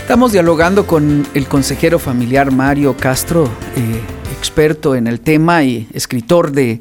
Estamos dialogando con el consejero familiar Mario Castro, experto en el tema y escritor de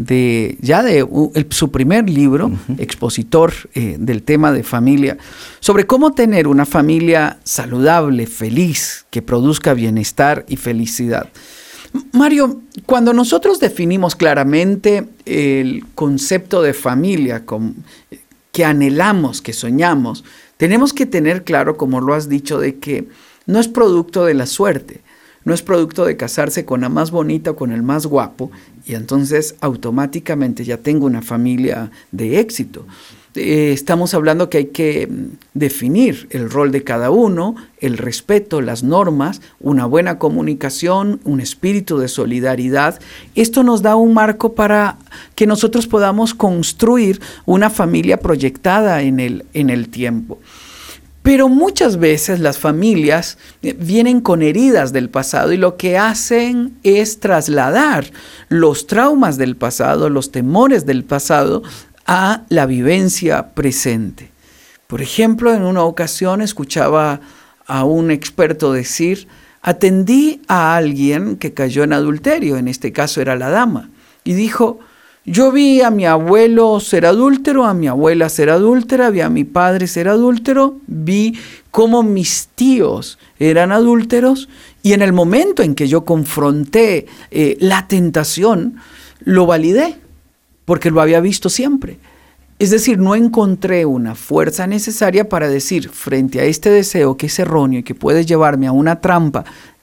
su primer libro, expositor del tema de familia, sobre cómo tener una familia saludable, feliz, que produzca bienestar y felicidad. Mario, cuando nosotros definimos claramente el concepto de familia que anhelamos, que soñamos, tenemos que tener claro, como lo has dicho, de que no es producto de la suerte, no es producto de casarse con la más bonita o con el más guapo y entonces automáticamente ya tengo una familia de éxito. Estamos hablando que hay que definir el rol de cada uno, el respeto, las normas, una buena comunicación, un espíritu de solidaridad. Esto nos da un marco para que nosotros podamos construir una familia proyectada en el tiempo. Pero muchas veces las familias vienen con heridas del pasado y lo que hacen es trasladar los traumas del pasado, los temores del pasado a la vivencia presente. Por ejemplo, en una ocasión escuchaba a un experto decir: atendí a alguien que cayó en adulterio, en este caso era la dama, y dijo: yo vi a mi abuelo ser adúltero, a mi abuela ser adúltera, vi a mi padre ser adúltero, vi cómo mis tíos eran adúlteros, y en el momento en que yo confronté la tentación, lo validé, porque lo había visto siempre. Es decir, no encontré una fuerza necesaria para decir, frente a este deseo que es erróneo y que puede llevarme a una trampa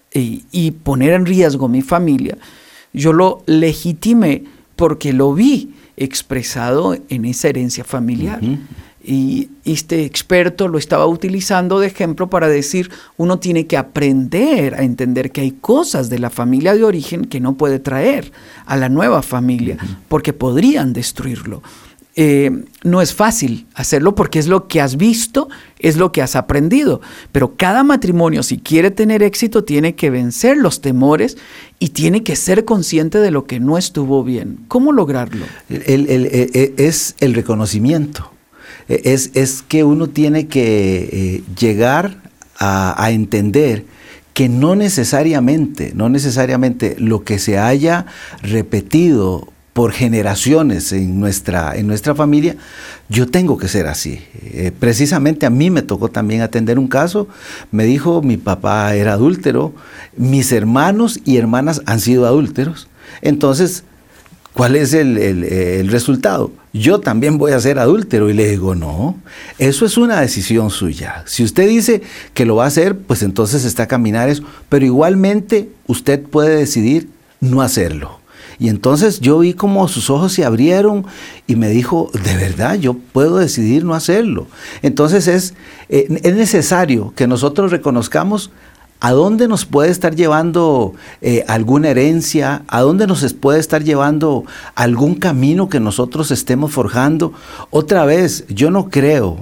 y poner en riesgo mi familia, yo lo legitimé porque lo vi expresado en esa herencia familiar. Y este experto lo estaba utilizando de ejemplo para decir, uno tiene que aprender a entender que hay cosas de la familia de origen que no puede traer a la nueva familia, porque podrían destruirlo. No es fácil hacerlo porque es lo que has visto, es lo que has aprendido, pero cada matrimonio, si quiere tener éxito, tiene que vencer los temores y tiene que ser consciente de lo que no estuvo bien. ¿Cómo lograrlo? Es el reconocimiento. Es que uno tiene que llegar a entender que no necesariamente lo que se haya repetido por generaciones en nuestra familia, yo tengo que ser así. Precisamente a mí me tocó también atender un caso. Me dijo, mi papá era adúltero, mis hermanos y hermanas han sido adúlteros. Entonces, ¿cuál es el resultado? Yo también voy a ser adúltero. Y le digo, no, eso es una decisión suya. Si usted dice que lo va a hacer, pues entonces está a caminar eso. Pero igualmente usted puede decidir no hacerlo. Y entonces yo vi como sus ojos se abrieron y me dijo, de verdad, yo puedo decidir no hacerlo. Entonces es necesario que nosotros reconozcamos a dónde nos puede estar llevando alguna herencia, a dónde nos puede estar llevando algún camino que nosotros estemos forjando. Otra vez, yo no creo,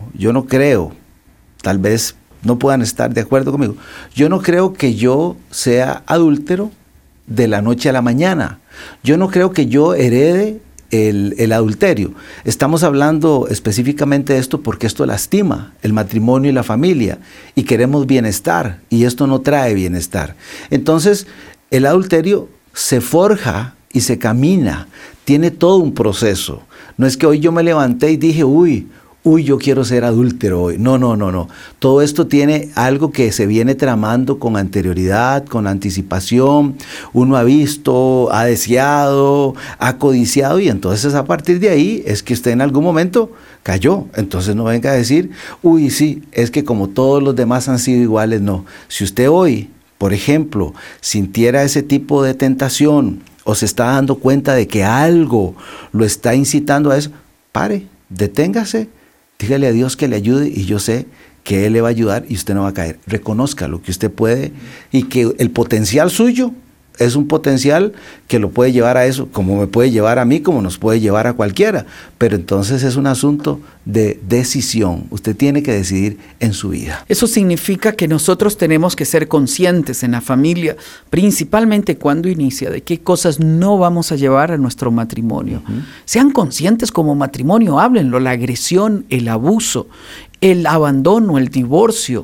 tal vez no puedan estar de acuerdo conmigo, yo no creo que yo sea adúltero de la noche a la mañana. Yo no creo que yo herede el adulterio. Estamos hablando específicamente de esto porque esto lastima el matrimonio y la familia y queremos bienestar y esto no trae bienestar. Entonces el adulterio se forja y se camina, tiene todo un proceso. No es que hoy yo me levanté y dije, uy, yo quiero ser adúltero hoy. No. Todo esto tiene algo que se viene tramando con anterioridad, con anticipación. Uno ha visto, ha deseado, ha codiciado y entonces a partir de ahí es que usted en algún momento cayó. Entonces no venga a decir, uy, sí, es que como todos los demás han sido iguales. No. Si usted hoy, por ejemplo, sintiera ese tipo de tentación o se está dando cuenta de que algo lo está incitando a eso, pare, deténgase. Dígale a Dios que le ayude y yo sé que Él le va a ayudar y usted no va a caer. Reconozca lo que usted puede y que el potencial suyo es un potencial que lo puede llevar a eso, como me puede llevar a mí, como nos puede llevar a cualquiera. Pero entonces es un asunto de decisión. Usted tiene que decidir en su vida. Eso significa que nosotros tenemos que ser conscientes en la familia, principalmente cuando inicia, de qué cosas no vamos a llevar a nuestro matrimonio. Sean conscientes como matrimonio, háblenlo, la agresión, el abuso, el abandono, el divorcio,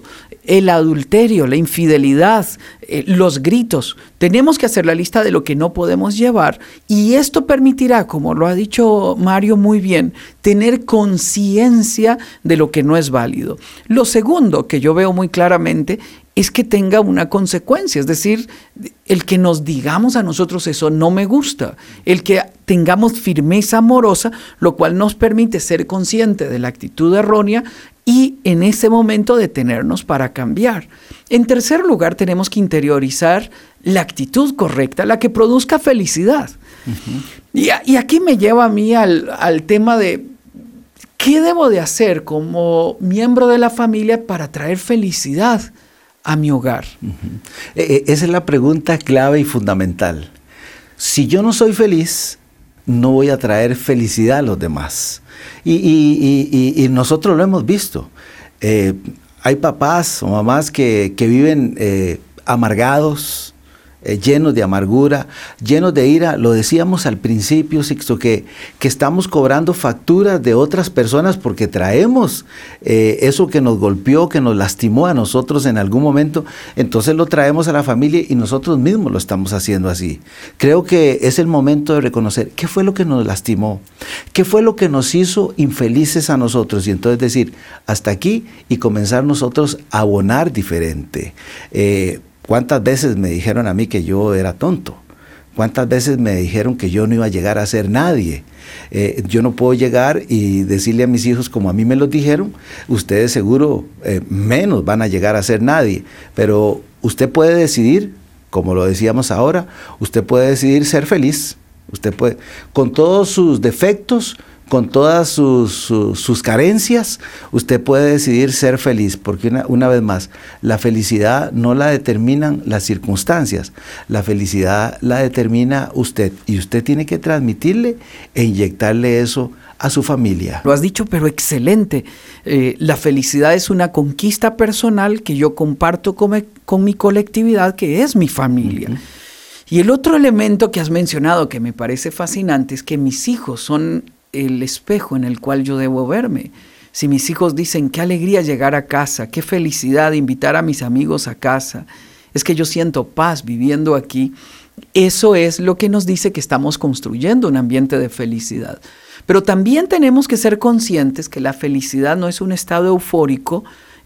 el adulterio, la infidelidad, los gritos. Tenemos que hacer la lista de lo que no podemos llevar y esto permitirá, como lo ha dicho Mario muy bien, tener conciencia de lo que no es válido. Lo segundo que yo veo muy claramente es que tenga una consecuencia, es decir, el que nos digamos a nosotros eso no me gusta, el que tengamos firmeza amorosa, lo cual nos permite ser consciente de la actitud errónea y en ese momento detenernos para cambiar. En tercer lugar, tenemos que interiorizar la actitud correcta, la que produzca felicidad. Uh-huh. Y aquí me lleva a mí al tema de ¿qué debo de hacer como miembro de la familia para traer felicidad a mi hogar? Uh-huh. Esa es la pregunta clave y fundamental. Si yo no soy feliz, no voy a traer felicidad a los demás. Y nosotros lo hemos visto. Hay papás o mamás que viven amargados, llenos de amargura, llenos de ira. Lo decíamos al principio, Sixto, que estamos cobrando facturas de otras personas porque traemos eso que nos golpeó, que nos lastimó a nosotros en algún momento. Entonces lo traemos a la familia y nosotros mismos lo estamos haciendo así. Creo que es el momento de reconocer qué fue lo que nos lastimó, qué fue lo que nos hizo infelices a nosotros y entonces decir hasta aquí y comenzar nosotros a abonar diferente. ¿Cuántas veces me dijeron a mí que yo era tonto? ¿Cuántas veces me dijeron que yo no iba a llegar a ser nadie? Yo no puedo llegar y decirle a mis hijos como a mí me lo dijeron, ustedes seguro menos van a llegar a ser nadie. Pero usted puede decidir, como lo decíamos ahora, usted puede decidir ser feliz. Usted puede, con todos sus defectos, con todas sus carencias, usted puede decidir ser feliz, porque una vez más, la felicidad no la determinan las circunstancias, la felicidad la determina usted, y usted tiene que transmitirle e inyectarle eso a su familia. Lo has dicho, pero excelente. La felicidad es una conquista personal que yo comparto con mi colectividad, que es mi familia. Uh-huh. Y el otro elemento que has mencionado que me parece fascinante es que mis hijos son el espejo en el cual yo debo verme. Si mis hijos dicen qué alegría llegar a casa, qué felicidad invitar a mis amigos a casa, es que yo siento paz viviendo aquí, eso es lo que nos dice que estamos construyendo un ambiente de felicidad. Pero también tenemos que ser conscientes que la felicidad no es un estado eufórico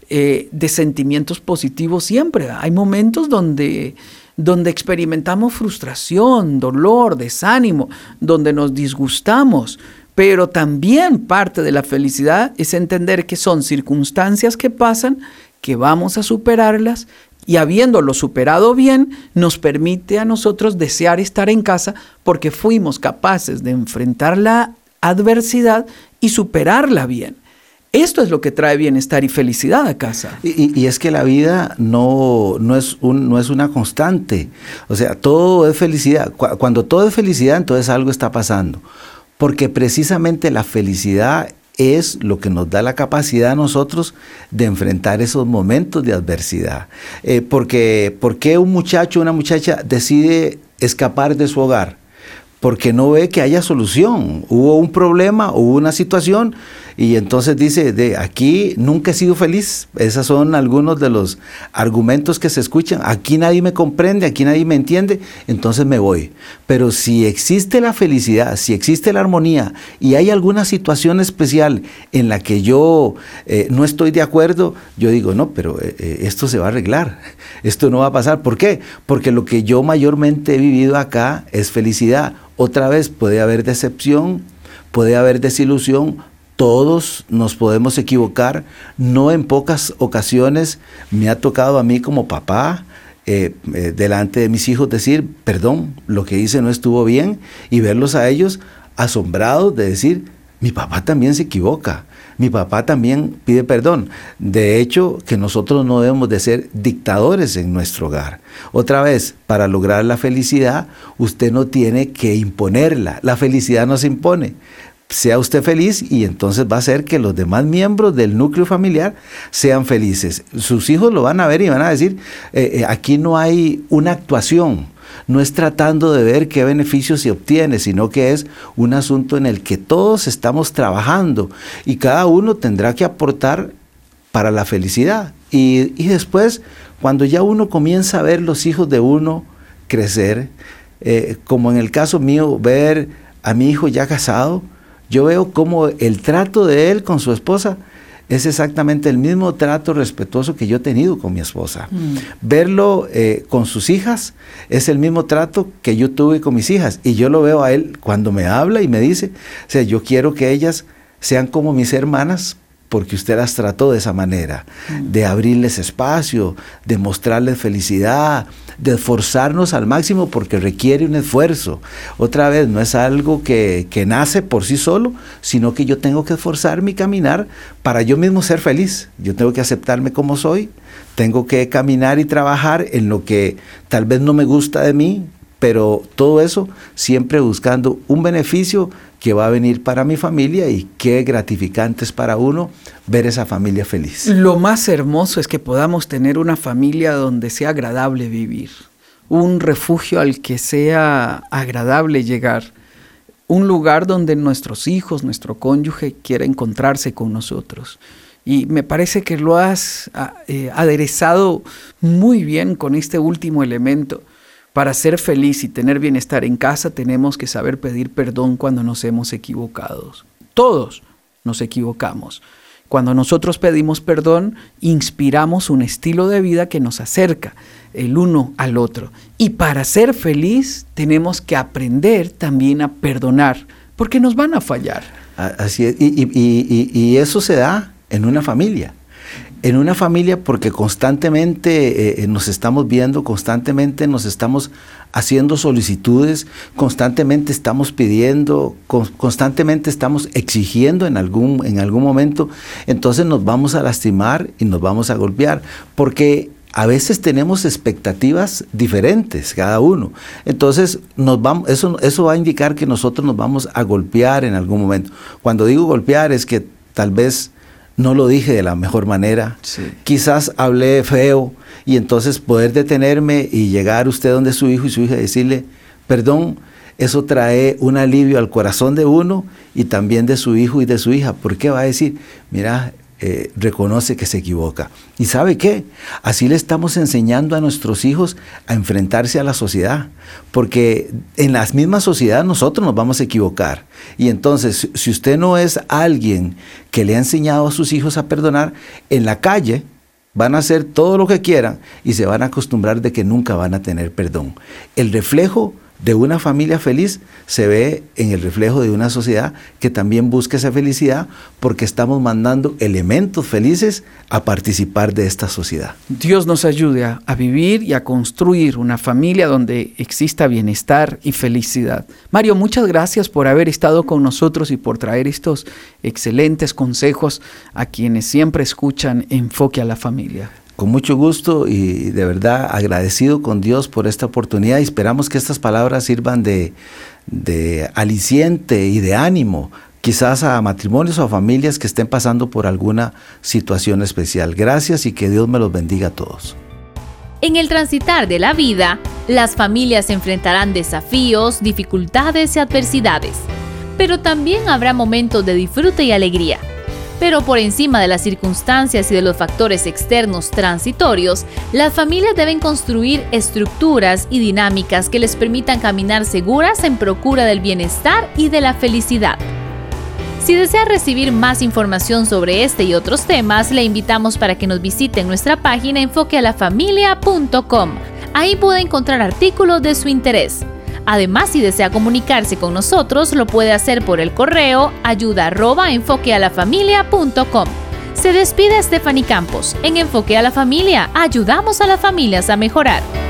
de sentimientos positivos siempre. Hay momentos donde experimentamos frustración, dolor, desánimo, donde nos disgustamos. Pero también parte de la felicidad es entender que son circunstancias que pasan, que vamos a superarlas y habiéndolo superado bien, nos permite a nosotros desear estar en casa porque fuimos capaces de enfrentar la adversidad y superarla bien. Esto es lo que trae bienestar y felicidad a casa. Y es que la vida no es una constante. O sea, todo es felicidad. Cuando todo es felicidad, entonces algo está pasando. Porque precisamente la felicidad es lo que nos da la capacidad a nosotros de enfrentar esos momentos de adversidad. ¿Por qué un muchacho o una muchacha decide escapar de su hogar? Porque no ve que haya solución. Hubo un problema, hubo una situación y entonces dice, de aquí nunca he sido feliz. Esos son algunos de los argumentos que se escuchan. Aquí nadie me comprende, aquí nadie me entiende, entonces me voy. Pero si existe la felicidad, si existe la armonía y hay alguna situación especial en la que yo no estoy de acuerdo, yo digo, no, pero esto se va a arreglar, esto no va a pasar. ¿Por qué? Porque lo que yo mayormente he vivido acá es felicidad. Otra vez puede haber decepción, puede haber desilusión, todos nos podemos equivocar, no en pocas ocasiones me ha tocado a mí como papá, delante de mis hijos decir, perdón, lo que hice no estuvo bien, y verlos a ellos asombrados de decir, mi papá también se equivoca, mi papá también pide perdón. De hecho, que nosotros no debemos de ser dictadores en nuestro hogar. Otra vez, para lograr la felicidad, usted no tiene que imponerla. La felicidad no se impone. Sea usted feliz y entonces va a hacer que los demás miembros del núcleo familiar sean felices. Sus hijos lo van a ver y van a decir, aquí no hay una actuación. No es tratando de ver qué beneficios se obtiene, sino que es un asunto en el que todos estamos trabajando y cada uno tendrá que aportar para la felicidad. Y después, cuando ya uno comienza a ver los hijos de uno crecer, como en el caso mío, ver a mi hijo ya casado, yo veo como el trato de él con su esposa es exactamente el mismo trato respetuoso que yo he tenido con mi esposa. Verlo con sus hijas es el mismo trato que yo tuve con mis hijas. Y yo lo veo a él cuando me habla y me dice, o sea, yo quiero que ellas sean como mis hermanas porque usted las trató de esa manera, de abrirles espacio, de mostrarles felicidad, de esforzarnos al máximo porque requiere un esfuerzo. Otra vez, no es algo que nace por sí solo, sino que yo tengo que esforzarme y caminar para yo mismo ser feliz. Yo tengo que aceptarme como soy, tengo que caminar y trabajar en lo que tal vez no me gusta de mí, pero todo eso siempre buscando un beneficio que va a venir para mi familia, y qué gratificante es para uno ver esa familia feliz. Lo más hermoso es que podamos tener una familia donde sea agradable vivir, un refugio al que sea agradable llegar, un lugar donde nuestros hijos, nuestro cónyuge quiera encontrarse con nosotros. Y me parece que lo has aderezado muy bien con este último elemento. Para ser feliz y tener bienestar en casa tenemos que saber pedir perdón cuando nos hemos equivocado. Todos nos equivocamos. Cuando nosotros pedimos perdón, inspiramos un estilo de vida que nos acerca el uno al otro. Y para ser feliz tenemos que aprender también a perdonar, porque nos van a fallar. Así es, y eso se da en una familia. En una familia porque constantemente nos estamos viendo, constantemente nos estamos haciendo solicitudes, constantemente estamos pidiendo, constantemente estamos exigiendo en algún momento, entonces nos vamos a lastimar y nos vamos a golpear, porque a veces tenemos expectativas diferentes cada uno. Entonces eso va a indicar que nosotros nos vamos a golpear en algún momento. Cuando digo golpear es que tal vez no lo dije de la mejor manera, sí. Quizás hablé feo, y entonces poder detenerme y llegar usted donde su hijo y su hija y decirle perdón, eso trae un alivio al corazón de uno y también de su hijo y de su hija, porque va a decir, mira, reconoce que se equivoca. ¿Y sabe qué? Así le estamos enseñando a nuestros hijos a enfrentarse a la sociedad, porque en la misma sociedad nosotros nos vamos a equivocar. Y entonces, si usted no es alguien que le ha enseñado a sus hijos a perdonar, en la calle van a hacer todo lo que quieran y se van a acostumbrar de que nunca van a tener perdón. El reflejo de una familia feliz se ve en el reflejo de una sociedad que también busca esa felicidad, porque estamos mandando elementos felices a participar de esta sociedad. Dios nos ayude a vivir y a construir una familia donde exista bienestar y felicidad. Mario, muchas gracias por haber estado con nosotros y por traer estos excelentes consejos a quienes siempre escuchan Enfoque a la Familia. Con mucho gusto y de verdad agradecido con Dios por esta oportunidad, y esperamos que estas palabras sirvan de aliciente y de ánimo, quizás a matrimonios o a familias que estén pasando por alguna situación especial. Gracias y que Dios me los bendiga a todos. En el transitar de la vida, las familias enfrentarán desafíos, dificultades y adversidades, pero también habrá momentos de disfrute y alegría. Pero por encima de las circunstancias y de los factores externos transitorios, las familias deben construir estructuras y dinámicas que les permitan caminar seguras en procura del bienestar y de la felicidad. Si desea recibir más información sobre este y otros temas, le invitamos para que nos visite en nuestra página enfoquealafamilia.com. Ahí puede encontrar artículos de su interés. Además, si desea comunicarse con nosotros, lo puede hacer por el correo ayuda@enfoquealafamilia.com. Se despide Stephanie Campos. En Enfoque a la Familia, ayudamos a las familias a mejorar.